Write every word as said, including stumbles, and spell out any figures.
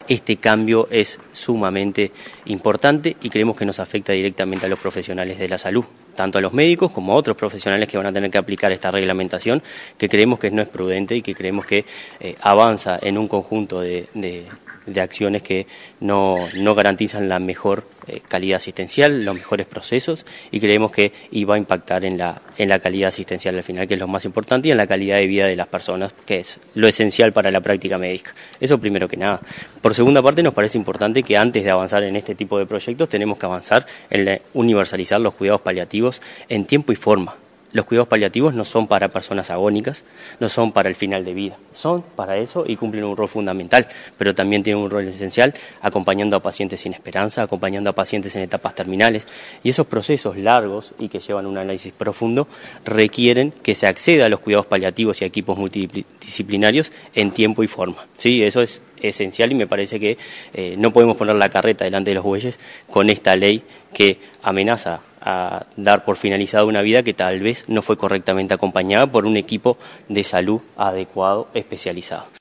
este cambio es sumamente importante y creemos que nos afecta directamente a los profesionales de la salud, tanto a los médicos como a otros profesionales que van a tener que aplicar esta reglamentación, que creemos que no es prudente y que creemos que eh, avanza en un conjunto de, de, de acciones que no, no garantizan la mejor eh, calidad asistencial, los mejores procesos, y creemos que iba a impactar en la, en la calidad asistencial al final, que es lo más importante, y en la calidad de vida de las personas, que es lo esencial para la práctica médica. Eso primero que nada. Por segunda parte, nos parece importante que antes de avanzar en este tipo de proyectos tenemos que avanzar en la, universalizar los cuidados paliativos en tiempo y forma. Los cuidados paliativos no son para personas agónicas, no son para el final de vida, son para eso y cumplen un rol fundamental, pero también tienen un rol esencial acompañando a pacientes sin esperanza, acompañando a pacientes en etapas terminales, y esos procesos largos y que llevan un análisis profundo requieren que se acceda a los cuidados paliativos y a equipos multidisciplinarios en tiempo y forma. Sí, eso es esencial y me parece que eh, no podemos poner la carreta delante de los bueyes con esta ley que amenaza a dar por finalizada una vida que tal vez no fue correctamente acompañada por un equipo de salud adecuado, especializado.